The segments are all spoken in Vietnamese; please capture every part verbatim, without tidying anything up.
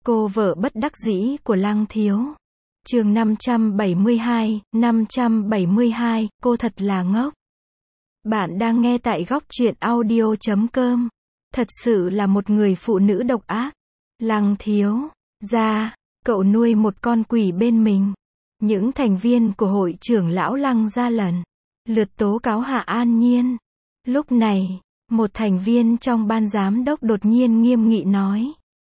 Cô vợ bất đắc dĩ của Lăng Thiếu. Chương năm trăm bảy mươi hai, năm trăm bảy mươi hai, cô thật là ngốc. Bạn đang nghe tại góc truyện audio chấm com. Thật sự là một người phụ nữ độc ác. Lăng Thiếu gia, cậu nuôi một con quỷ bên mình. Những thành viên của hội trưởng lão Lăng gia lần lượt tố cáo Hạ An Nhiên. Lúc này, một thành viên trong ban giám đốc đột nhiên nghiêm nghị nói: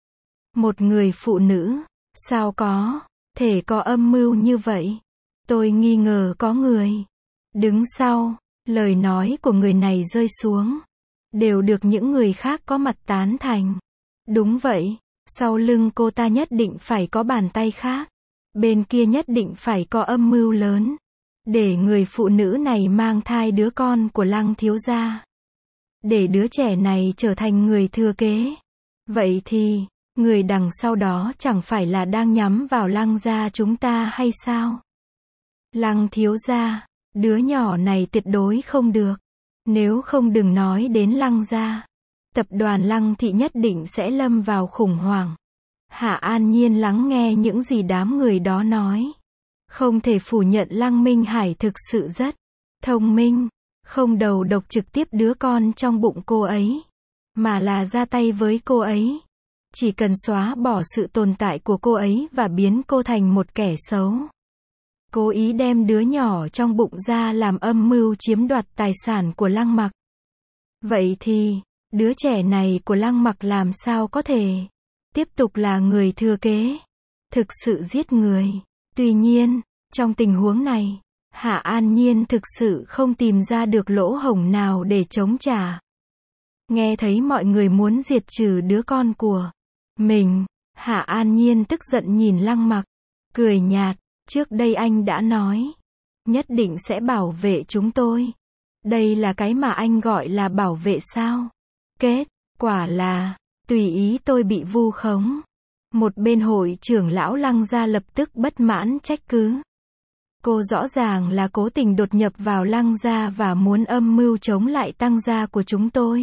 một người phụ nữ, sao có thể có âm mưu như vậy? Tôi nghi ngờ có người đứng sau. Lời nói của người này rơi xuống, đều được những người khác có mặt tán thành. Đúng vậy, sau lưng cô ta nhất định phải có bàn tay khác. Bên kia nhất định phải có âm mưu lớn, để người phụ nữ này mang thai đứa con của Lăng thiếu gia. Để đứa trẻ này trở thành người thừa kế. Vậy thì, người đằng sau đó chẳng phải là đang nhắm vào Lăng gia chúng ta hay sao? Lăng thiếu gia, đứa nhỏ này tuyệt đối không được. Nếu không đừng nói đến Lăng gia. Tập đoàn Lăng thị nhất định sẽ lâm vào khủng hoảng. Hạ An Nhiên lắng nghe những gì đám người đó nói. Không thể phủ nhận Lăng Minh Hải thực sự rất thông minh. Không đầu độc trực tiếp đứa con trong bụng cô ấy, mà là ra tay với cô ấy. Chỉ cần xóa bỏ sự tồn tại của cô ấy và biến cô thành một kẻ xấu. Cố ý đem đứa nhỏ trong bụng ra làm âm mưu chiếm đoạt tài sản của Lăng Mặc. Vậy thì, đứa trẻ này của Lăng Mặc làm sao có thể tiếp tục là người thừa kế? Thực sự giết người. Tuy nhiên, trong tình huống này, Hạ An Nhiên thực sự không tìm ra được lỗ hổng nào để chống trả. Nghe thấy mọi người muốn diệt trừ đứa con của mình, Hạ An Nhiên tức giận nhìn Lăng Mặc, cười nhạt, trước đây anh đã nói, nhất định sẽ bảo vệ chúng tôi. Đây là cái mà anh gọi là bảo vệ sao? Kết quả là, tùy ý tôi bị vu khống. Một bên hội trưởng lão Lăng gia lập tức bất mãn trách cứ. Cô rõ ràng là cố tình đột nhập vào Lăng gia và muốn âm mưu chống lại Tăng gia của chúng tôi.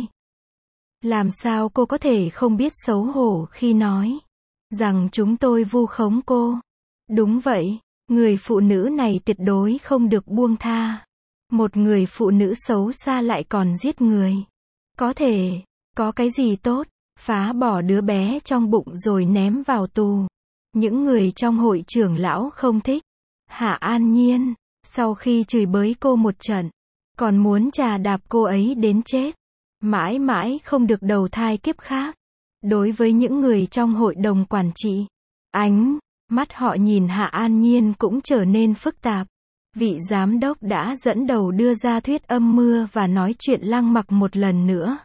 Làm sao cô có thể không biết xấu hổ khi nói rằng chúng tôi vu khống cô? Đúng vậy, người phụ nữ này tuyệt đối không được buông tha. Một người phụ nữ xấu xa lại còn giết người. Có thể, có cái gì tốt, phá bỏ đứa bé trong bụng rồi ném vào tù. Những người trong hội trưởng lão không thích. Hạ An Nhiên, sau khi chửi bới cô một trận, còn muốn trà đạp cô ấy đến chết. Mãi mãi không được đầu thai kiếp khác. Đối với những người trong hội đồng quản trị, ánh mắt họ nhìn Hạ An Nhiên cũng trở nên phức tạp. Vị giám đốc đã dẫn đầu đưa ra thuyết âm mưu và nói chuyện Lăng Mặc một lần nữa.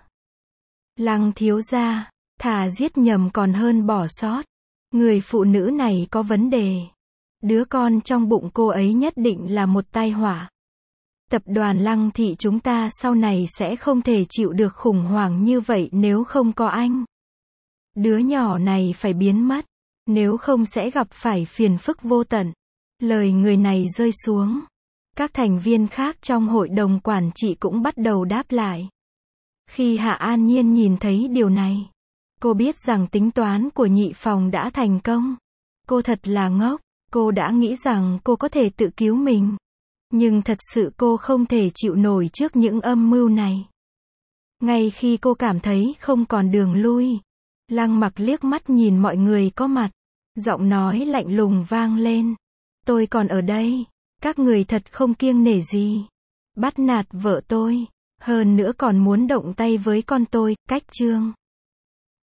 Lăng thiếu gia, thà giết nhầm còn hơn bỏ sót. Người phụ nữ này có vấn đề. Đứa con trong bụng cô ấy nhất định là một tai họa. Tập đoàn Lăng thị chúng ta sau này sẽ không thể chịu được khủng hoảng như vậy nếu không có anh. Đứa nhỏ này phải biến mất, nếu không sẽ gặp phải phiền phức vô tận. Lời người này rơi xuống. Các thành viên khác trong hội đồng quản trị cũng bắt đầu đáp lại. Khi Hạ An Nhiên nhìn thấy điều này, cô biết rằng tính toán của nhị phòng đã thành công. Cô thật là ngốc, cô đã nghĩ rằng cô có thể tự cứu mình. Nhưng thật sự cô không thể chịu nổi trước những âm mưu này. Ngay khi cô cảm thấy không còn đường lui, Lăng Mặc liếc mắt nhìn mọi người có mặt. Giọng nói lạnh lùng vang lên. Tôi còn ở đây. Các người thật không kiêng nể gì. Bắt nạt vợ tôi. Hơn nữa còn muốn động tay với con tôi. Cách chương